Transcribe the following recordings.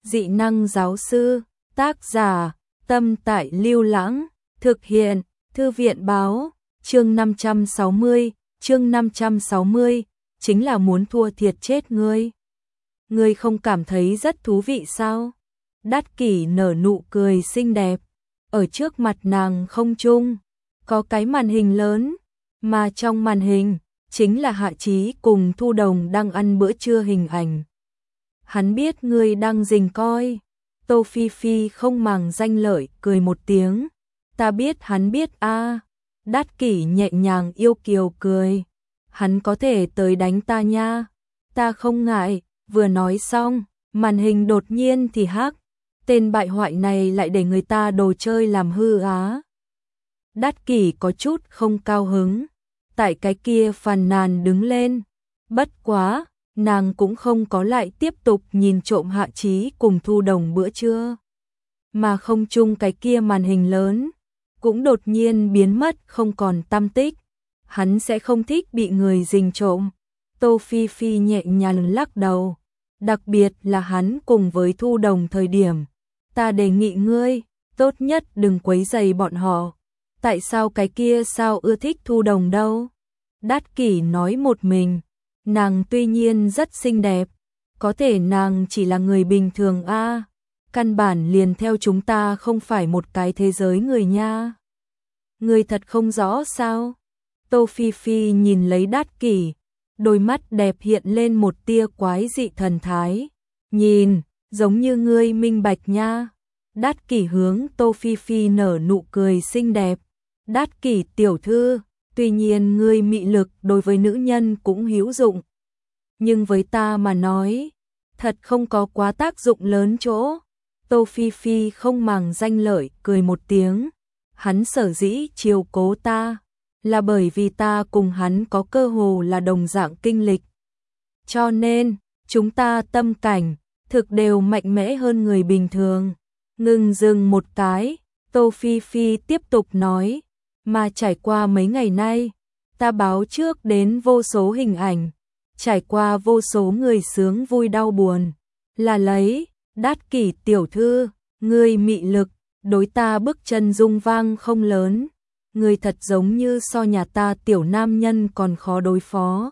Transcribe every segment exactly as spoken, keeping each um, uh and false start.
Dị năng giáo sư, tác giả, Tâm Tại Lưu Lãng, thực hiện, Thư viện báo, chương năm trăm sáu mươi, chương năm trăm sáu mươi, chính là muốn thua thiệt chết ngươi. Ngươi không cảm thấy rất thú vị sao? Đát Kỷ nở nụ cười xinh đẹp, ở trước mặt nàng không trung, có cái màn hình lớn, mà trong màn hình, chính là Hạ Chí cùng Thu Đồng đang ăn bữa trưa hình ảnh. Hắn biết ngươi đang rình coi. Tô Phi Phi không màng danh lợi, cười một tiếng. Ta biết hắn biết a. À. Đát Kỷ nhẹ nhàng yêu kiều cười. Hắn có thể tới đánh ta nha. Ta không ngại. Vừa nói xong, màn hình đột nhiên thì hắc. Tên bại hoại này lại để người ta đồ chơi làm hư á. Đát Kỷ có chút không cao hứng. Tại cái kia phàn nàn đứng lên. Bất quá, nàng cũng không có lại tiếp tục nhìn trộm Hạ Chí cùng Thu Đồng bữa trưa. Mà không chung cái kia màn hình lớn, cũng đột nhiên biến mất không còn tăm tích. Hắn sẽ không thích bị người rình trộm. Tô Phi Phi nhẹ nhàng lắc đầu. Đặc biệt là hắn cùng với Thu Đồng thời điểm. Ta đề nghị ngươi, tốt nhất đừng quấy rầy bọn họ. Tại sao cái kia sao ưa thích Thu Đồng đâu? Đát Kỷ nói một mình. Nàng tuy nhiên rất xinh đẹp, có thể nàng chỉ là người bình thường a, à, căn bản liền theo chúng ta không phải một cái thế giới người nha. Người thật không rõ sao? Tô Phi Phi nhìn lấy Đát Kỷ, đôi mắt đẹp hiện lên một tia quái dị thần thái. Nhìn, giống như ngươi minh bạch nha. Đát Kỷ hướng Tô Phi Phi nở nụ cười xinh đẹp. Đát Kỷ tiểu thư, tuy nhiên ngươi mị lực đối với nữ nhân cũng hữu dụng. Nhưng với ta mà nói, thật không có quá tác dụng lớn chỗ. Tô Phi Phi không màng danh lợi, cười một tiếng. Hắn sở dĩ chiều cố ta, là bởi vì ta cùng hắn có cơ hồ là đồng dạng kinh lịch. Cho nên, chúng ta tâm cảnh, thực đều mạnh mẽ hơn người bình thường. Ngừng dừng một cái, Tô Phi Phi tiếp tục nói. Mà trải qua mấy ngày nay, ta báo trước đến vô số hình ảnh, trải qua vô số người sướng vui đau buồn, là lấy, Đát Kỷ tiểu thư, ngươi mị lực, đối ta bước chân rung vang không lớn, ngươi thật giống như so nhà ta tiểu nam nhân còn khó đối phó.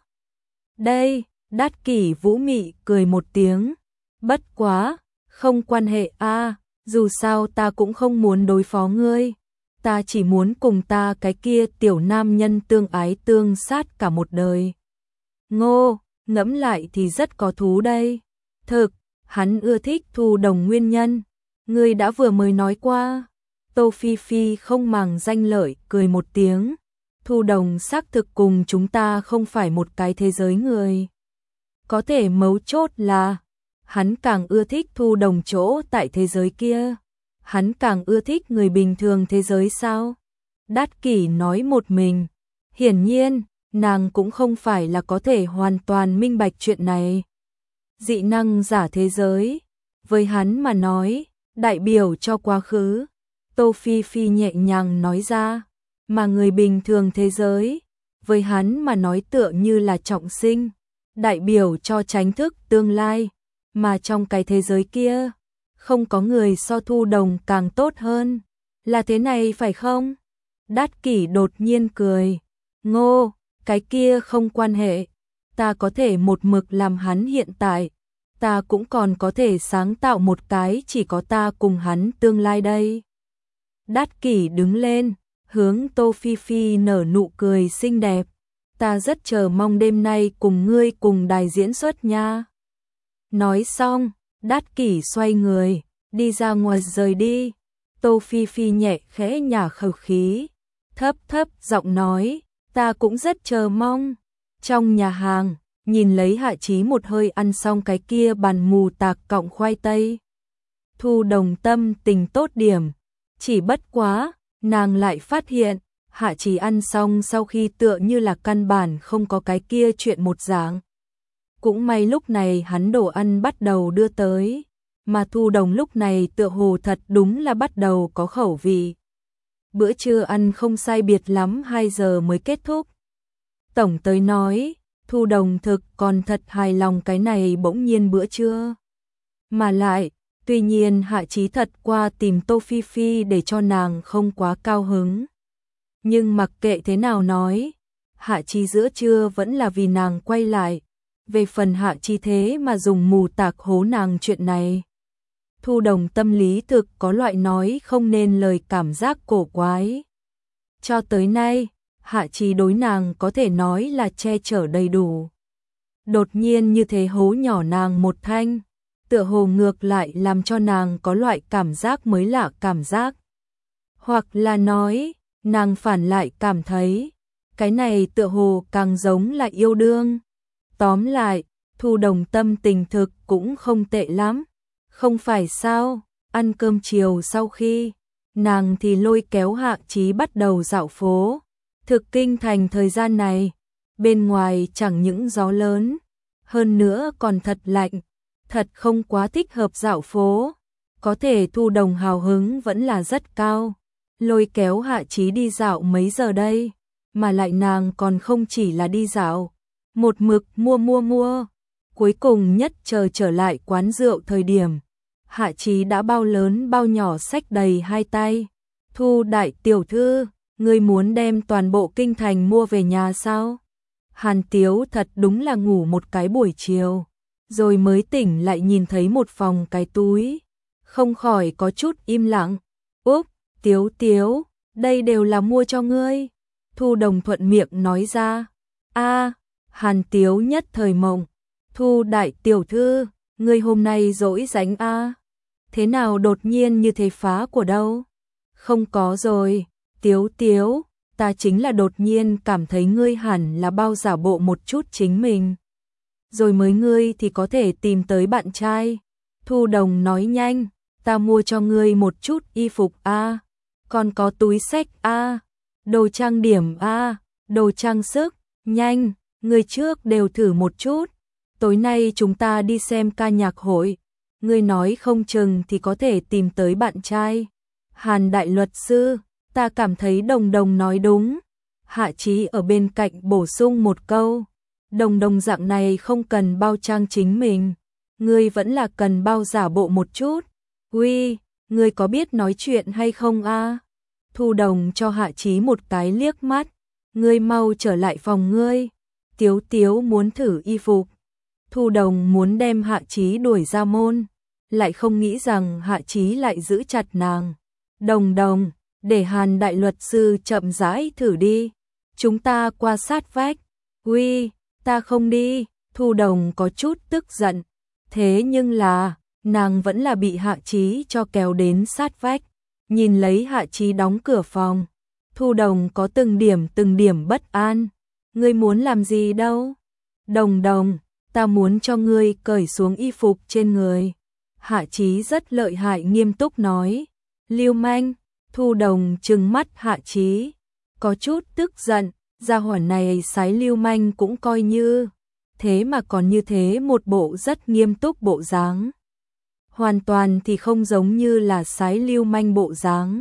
Đây, Đát Kỷ vũ mị cười một tiếng, bất quá, không quan hệ a, à, dù sao ta cũng không muốn đối phó ngươi. Ta chỉ muốn cùng ta cái kia tiểu nam nhân tương ái tương sát cả một đời. Ngô, ngẫm lại thì rất có thú đây. Thực, hắn ưa thích Thu Đồng nguyên nhân. Ngươi đã vừa mới nói qua. Tô Phi Phi không màng danh lợi, cười một tiếng. Thu Đồng xác thực cùng chúng ta không phải một cái thế giới người. Có thể mấu chốt là, hắn càng ưa thích Thu Đồng chỗ tại thế giới kia. Hắn càng ưa thích người bình thường thế giới sao? Đát Kỷ nói một mình. Hiển nhiên, nàng cũng không phải là có thể hoàn toàn minh bạch chuyện này. Dị năng giả thế giới, với hắn mà nói, đại biểu cho quá khứ. Tô Phi Phi nhẹ nhàng nói ra, mà người bình thường thế giới, với hắn mà nói tựa như là trọng sinh, đại biểu cho tránh thức tương lai, mà trong cái thế giới kia, không có người so Thu Đồng càng tốt hơn. Là thế này phải không? Đát Kỷ đột nhiên cười. Ngô, cái kia không quan hệ. Ta có thể một mực làm hắn hiện tại. Ta cũng còn có thể sáng tạo một cái chỉ có ta cùng hắn tương lai đây. Đát Kỷ đứng lên, hướng Tô Phi Phi nở nụ cười xinh đẹp. Ta rất chờ mong đêm nay cùng ngươi cùng đài diễn xuất nha. Nói xong, Đát Kỷ xoay người, đi ra ngoài rời đi. Tô Phi Phi nhẹ khẽ nhả khẩu khí, thấp thấp giọng nói, ta cũng rất chờ mong. Trong nhà hàng, nhìn lấy Hạ Chí một hơi ăn xong cái kia bàn mù tạc cọng khoai tây. Thu Đồng tâm tình tốt điểm, chỉ bất quá, nàng lại phát hiện, Hạ Chí ăn xong sau khi tựa như là căn bản không có cái kia chuyện một dạng. Cũng may lúc này hắn đồ ăn bắt đầu đưa tới, mà Thu Đồng lúc này tựa hồ thật đúng là bắt đầu có khẩu vị. Bữa trưa ăn không sai biệt lắm hai giờ mới kết thúc. Tổng tới nói, Thu Đồng thực còn thật hài lòng cái này bỗng nhiên bữa trưa. Mà lại, Tuy nhiên Hạ Chí thật qua tìm Tô Phi Phi để cho nàng không quá cao hứng. Nhưng mặc kệ thế nào nói, Hạ Chí giữa trưa vẫn là vì nàng quay lại. Về phần Hạ Chí thế mà dùng mù tạc hố nàng chuyện này. Thu Đồng tâm lý thực có loại nói không nên lời cảm giác cổ quái. Cho tới nay, Hạ Chí đối nàng có thể nói là che chở đầy đủ. Đột nhiên như thế hố nhỏ nàng một thanh, tựa hồ ngược lại làm cho nàng có loại cảm giác mới lạ cảm giác. Hoặc là nói, nàng phản lại cảm thấy, cái này tựa hồ càng giống là yêu đương. Tóm lại, Thu Đồng tâm tình thực cũng không tệ lắm. Không phải sao, ăn cơm chiều sau khi, nàng thì lôi kéo Hạ Chí bắt đầu dạo phố. Thực kinh thành thời gian này, bên ngoài chẳng những gió lớn, hơn nữa còn thật lạnh, thật không quá thích hợp dạo phố. Có thể Thu Đồng hào hứng vẫn là rất cao, lôi kéo Hạ Chí đi dạo mấy giờ đây, mà lại nàng còn không chỉ là đi dạo, một mực mua mua mua. Cuối cùng nhất chờ trở lại quán rượu thời điểm, Hạ Chí đã bao lớn bao nhỏ xách đầy hai tay. Thu đại tiểu thư, ngươi muốn đem toàn bộ kinh thành mua về nhà sao? Hàn Tiếu thật đúng là ngủ một cái buổi chiều, rồi mới tỉnh lại nhìn thấy một phòng cái túi, không khỏi có chút im lặng. Úp, Tiếu Tiếu, đây đều là mua cho ngươi. Thu Đồng thuận miệng nói ra. A, Hàn Tiếu nhất thời mộng. Thu đại tiểu thư, ngươi hôm nay rỗi rảnh a? Thế nào đột nhiên như thế phá của đâu? Không có rồi, Tiếu Tiếu, ta chính là đột nhiên cảm thấy ngươi hẳn là bao giả bộ một chút chính mình. Rồi mới ngươi thì có thể tìm tới bạn trai. Thu Đồng nói nhanh, ta mua cho ngươi một chút y phục a, còn có túi xách a, đồ trang điểm a, đồ trang sức, nhanh, ngươi trước đều thử một chút. Tối nay chúng ta đi xem ca nhạc hội, ngươi nói không chừng thì có thể tìm tới bạn trai. Hàn đại luật sư, ta cảm thấy Đồng Đồng nói đúng. Hạ Chí ở bên cạnh bổ sung một câu, Đồng Đồng dạng này không cần bao trang chính mình, ngươi vẫn là cần bao giả bộ một chút. Uy, ngươi có biết nói chuyện hay không a? Thu Đồng cho Hạ Chí một cái liếc mắt, ngươi mau trở lại phòng ngươi. Tiếu Tiếu muốn thử y phục. Thu Đồng muốn đem Hạ Chí đuổi ra môn, lại không nghĩ rằng Hạ Chí lại giữ chặt nàng. Đồng Đồng, để Hàn đại luật sư chậm rãi thử đi, chúng ta qua sát vách. Uy, ta không đi. Thu Đồng có chút tức giận, thế nhưng là, nàng vẫn là bị Hạ Chí cho kéo đến sát vách. Nhìn lấy Hạ Chí đóng cửa phòng, Thu Đồng có từng điểm từng điểm bất an. Ngươi muốn làm gì đâu? Đồng Đồng, ta muốn cho ngươi cởi xuống y phục trên người. Hạ Chí rất lợi hại nghiêm túc nói. Lưu manh. Thu Đồng trừng mắt Hạ Chí, có chút tức giận, gia hỏa này sái lưu manh cũng coi như, thế mà còn như thế một bộ rất nghiêm túc bộ dáng. Hoàn toàn thì không giống như là sái lưu manh bộ dáng.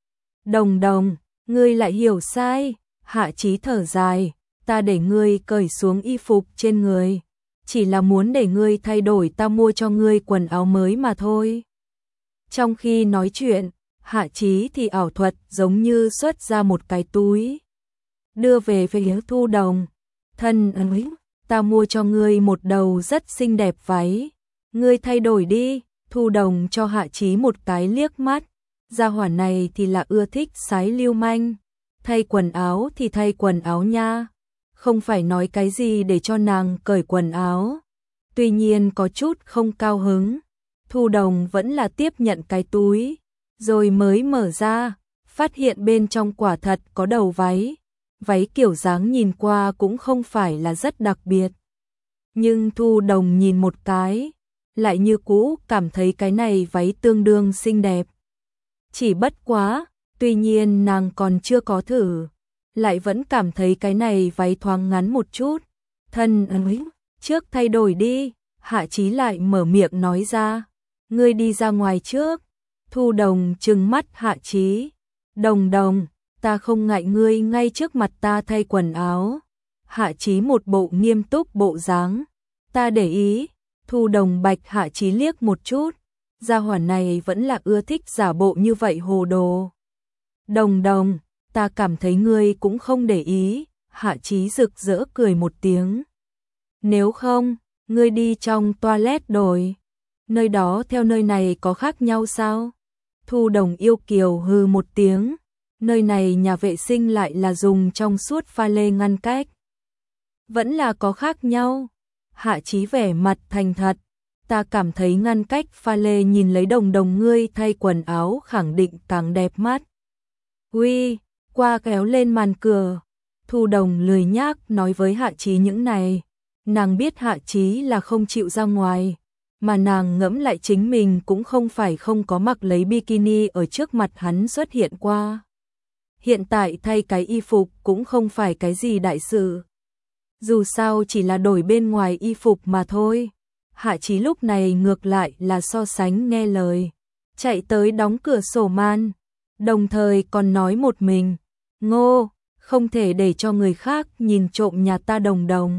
Đồng Đồng, ngươi lại hiểu sai. Hạ Chí thở dài, ta để ngươi cởi xuống y phục trên người, chỉ là muốn để ngươi thay đổi ta mua cho ngươi quần áo mới mà thôi. Trong khi nói chuyện, Hạ Chí thì ảo thuật giống như xuất ra một cái túi, đưa về phía Thu Đồng. Thân ơi, ta mua cho ngươi một đầu rất xinh đẹp váy, ngươi thay đổi đi. Thu Đồng cho Hạ Chí một cái liếc mắt, gia hỏa này thì là ưa thích sái lưu manh, thay quần áo thì thay quần áo nha, không phải nói cái gì để cho nàng cởi quần áo. Tuy nhiên có chút không cao hứng, Thu Đồng vẫn là tiếp nhận cái túi, rồi mới mở ra, phát hiện bên trong quả thật có đầu váy. Váy kiểu dáng nhìn qua cũng không phải là rất đặc biệt, nhưng Thu Đồng nhìn một cái, lại như cũ cảm thấy cái này váy tương đương xinh đẹp. Chỉ bất quá, tuy nhiên nàng còn chưa có thử, lại vẫn cảm thấy cái này váy thoáng ngắn một chút. Thân ơi, trước thay đổi đi. Hạ Chí lại mở miệng nói ra, ngươi đi ra ngoài trước. Thu Đồng trừng mắt Hạ Chí, Đồng Đồng, ta không ngại ngươi ngay trước mặt ta thay quần áo. Hạ Chí một bộ nghiêm túc bộ dáng, ta để ý. Thu Đồng bạch Hạ Chí liếc một chút, gia hỏa này vẫn là ưa thích giả bộ như vậy hồ đồ. Đồng đồng, ta cảm thấy ngươi cũng không để ý, Hạ Chí rực rỡ cười một tiếng. Nếu không, ngươi đi trong toilet đổi. Nơi đó theo nơi này có khác nhau sao? Thu Đồng yêu kiều hừ một tiếng. Nơi này nhà vệ sinh lại là dùng trong suốt pha lê ngăn cách. Vẫn là có khác nhau. Hạ Chí vẻ mặt thành thật. Ta cảm thấy ngăn cách pha lê nhìn lấy Đồng đồng ngươi thay quần áo khẳng định càng đẹp mắt. Uy, qua kéo lên màn cửa. Thu Đồng lười nhác nói với Hạ Chí những này. Nàng biết Hạ Chí là không chịu ra ngoài, mà nàng ngẫm lại chính mình cũng không phải không có mặc lấy bikini ở trước mặt hắn xuất hiện qua. Hiện tại thay cái y phục cũng không phải cái gì đại sự. Dù sao chỉ là đổi bên ngoài y phục mà thôi. Hạ Chí lúc này ngược lại là so sánh nghe lời, chạy tới đóng cửa sổ màn, đồng thời còn nói một mình, Ngô, không thể để cho người khác nhìn trộm nhà ta Đồng đồng.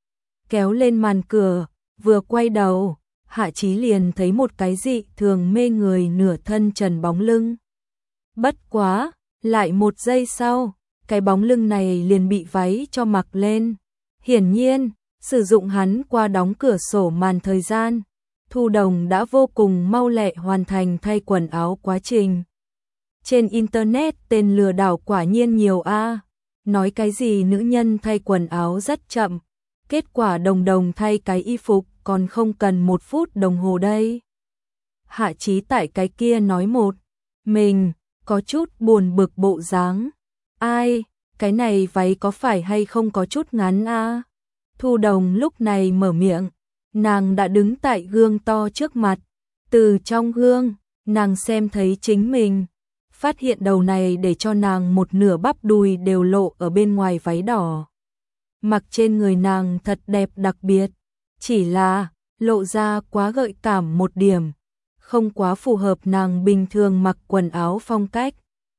Kéo lên màn cửa, vừa quay đầu, Hạ Chí liền thấy một cái dị thường mê người nửa thân trần bóng lưng. Bất quá, lại một giây sau, cái bóng lưng này liền bị váy cho mặc lên. Hiển nhiên, sử dụng hắn qua đóng cửa sổ màn thời gian, Thu Đồng đã vô cùng mau lẹ hoàn thành thay quần áo quá trình. Trên internet tên lừa đảo quả nhiên nhiều a. Nói cái gì nữ nhân thay quần áo rất chậm, kết quả Đồng đồng thay cái y phục còn không cần một phút đồng hồ đây. Hạ Chí tại cái kia nói một mình, có chút buồn bực bộ dáng. Ai, cái này váy có phải hay không có chút ngắn a? Thu Đồng lúc này mở miệng, nàng đã đứng tại gương to trước mặt. Từ trong gương, nàng xem thấy chính mình, phát hiện đầu này để cho nàng một nửa bắp đùi đều lộ ở bên ngoài váy đỏ. Mặc trên người nàng thật đẹp đặc biệt, chỉ là lộ ra quá gợi cảm một điểm, không quá phù hợp nàng bình thường mặc quần áo phong cách.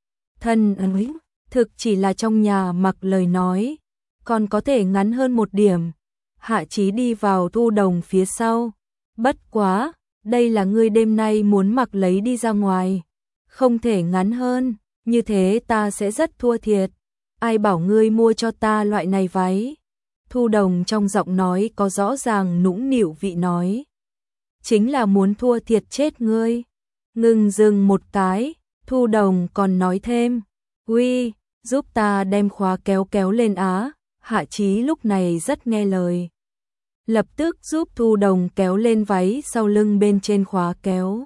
Thân ấy, thực chỉ là trong nhà mặc lời nói, còn có thể ngắn hơn một điểm. Hạ Chí đi vào Thu Đồng phía sau. Bất quá, đây là ngươi đêm nay muốn mặc lấy đi ra ngoài. Không thể ngắn hơn, như thế ta sẽ rất thua thiệt. Ai bảo ngươi mua cho ta loại này váy? Thu Đồng trong giọng nói có rõ ràng nũng nịu vị nói. Chính là muốn thua thiệt chết ngươi. Ngừng dừng một cái, Thu Đồng còn nói thêm. Uy, giúp ta đem khóa kéo kéo lên á. Hạ Chí lúc này rất nghe lời. Lập tức giúp Thu Đồng kéo lên váy sau lưng bên trên khóa kéo.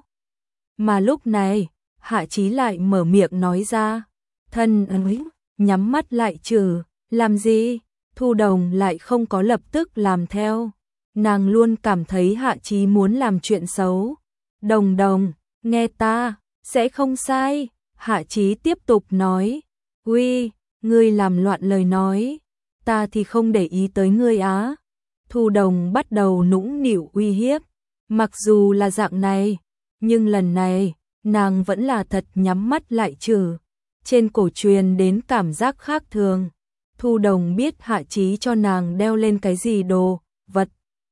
Mà lúc này, Hạ Chí lại mở miệng nói ra. Thân ấy, nhắm mắt lại trừ, làm gì? Thu Đồng lại không có lập tức làm theo. Nàng luôn cảm thấy Hạ Chí muốn làm chuyện xấu. Đồng đồng, nghe ta, sẽ không sai. Hạ Chí tiếp tục nói. Uy, ngươi làm loạn lời nói. Ta thì không để ý tới ngươi á. Thu Đồng bắt đầu nũng nịu uy hiếp. Mặc dù là dạng này, nhưng lần này, nàng vẫn là thật nhắm mắt lại trừ. Trên cổ truyền đến cảm giác khác thường. Thu Đồng biết Hạ Chí cho nàng đeo lên cái gì đồ, vật.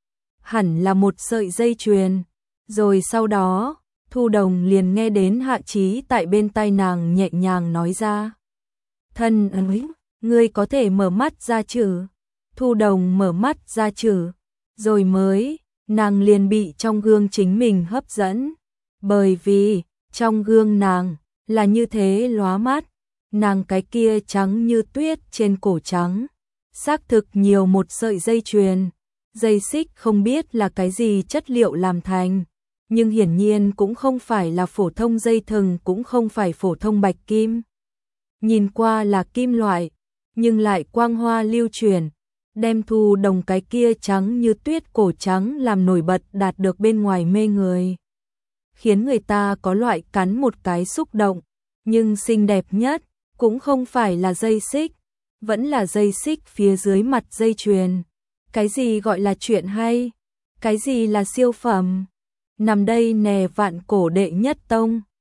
Hẳn là một sợi dây chuyền. Rồi sau đó, Thu Đồng liền nghe đến Hạ Chí tại bên tai nàng nhẹ nhàng nói ra. Thân ấy, ngươi có thể mở mắt ra chứ? Thu Đồng mở mắt ra chứ? Rồi mới, nàng liền bị trong gương chính mình hấp dẫn. Bởi vì, trong gương nàng, là như thế lóa mắt. Nàng cái kia trắng như tuyết trên cổ trắng. Xác thực nhiều một sợi dây chuyền. Dây xích không biết là cái gì chất liệu làm thành. Nhưng hiển nhiên cũng không phải là phổ thông dây thừng, cũng không phải phổ thông bạch kim. Nhìn qua là kim loại, nhưng lại quang hoa lưu chuyển, đem Thu Đồng cái kia trắng như tuyết cổ trắng làm nổi bật đạt được bên ngoài mê người. Khiến người ta có loại cắn một cái xúc động, nhưng xinh đẹp nhất, cũng không phải là dây xích, vẫn là dây xích phía dưới mặt dây chuyền. Cái gì gọi là chuyện hay? Cái gì là siêu phẩm? Nằm đây nè vạn cổ đệ nhất tông.